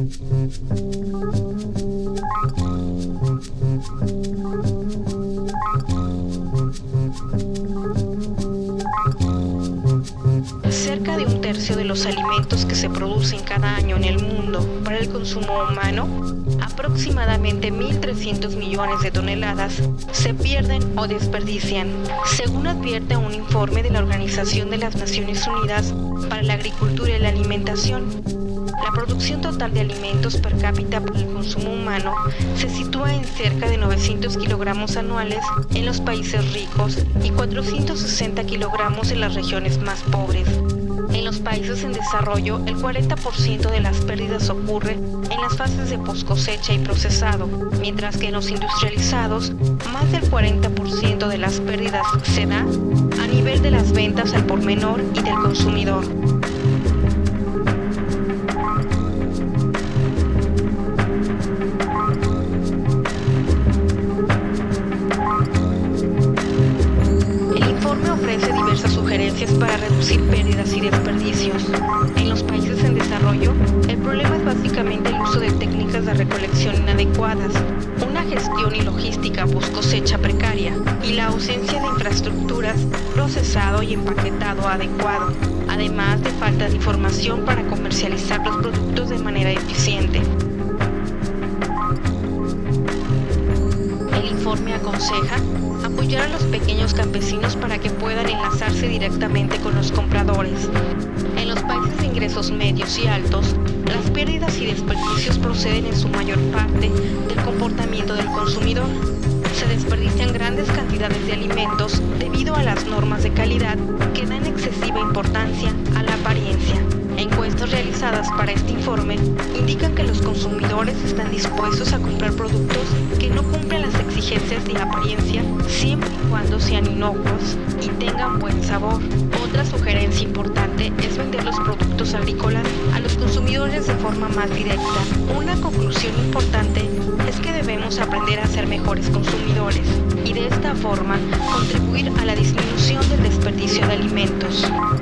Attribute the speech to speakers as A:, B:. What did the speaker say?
A: Cerca de un tercio de los alimentos que se producen cada año en el mundo para el consumo humano, aproximadamente 1.300 millones de toneladas, se pierden o desperdician, según advierte un informe de la Organización de las Naciones Unidas para la Agricultura y la Alimentación. La producción total de alimentos per cápita para el consumo humano se sitúa en cerca de 900 kilogramos anuales en los países ricos y 460 kilogramos en las regiones más pobres. En los países en desarrollo, el 40% de las pérdidas ocurre en las fases de poscosecha y procesado, mientras que en los industrializados, más del 40% de las pérdidas se da a nivel de las ventas al por menor y del consumidor. Ofrece diversas sugerencias para reducir pérdidas y desperdicios. En los países en desarrollo, el problema es básicamente el uso de técnicas de recolección inadecuadas, una gestión y logística post-cosecha precaria y la ausencia de infraestructuras, procesado y empaquetado adecuado, además de falta de información para comercializar los productos de manera eficiente. El informe aconseja apoyar a los pequeños campesinos para que puedan enlazarse directamente con los compradores. En los países de ingresos medios y altos, las pérdidas y desperdicios proceden en su mayor parte del comportamiento del consumidor. Se desperdician grandes cantidades de alimentos debido a las normas de calidad que dan excesiva importancia a la apariencia. Encuestas realizadas para este informe indican que los consumidores están dispuestos a comprar productos que no cumplen las exigencias de apariencia siempre y cuando sean inocuos y tengan buen sabor. Otra sugerencia importante es vender los productos agrícolas a los consumidores de forma más directa. Una conclusión importante es que debemos aprender a ser mejores consumidores y de esta forma contribuir a la disminución del desperdicio de alimentos.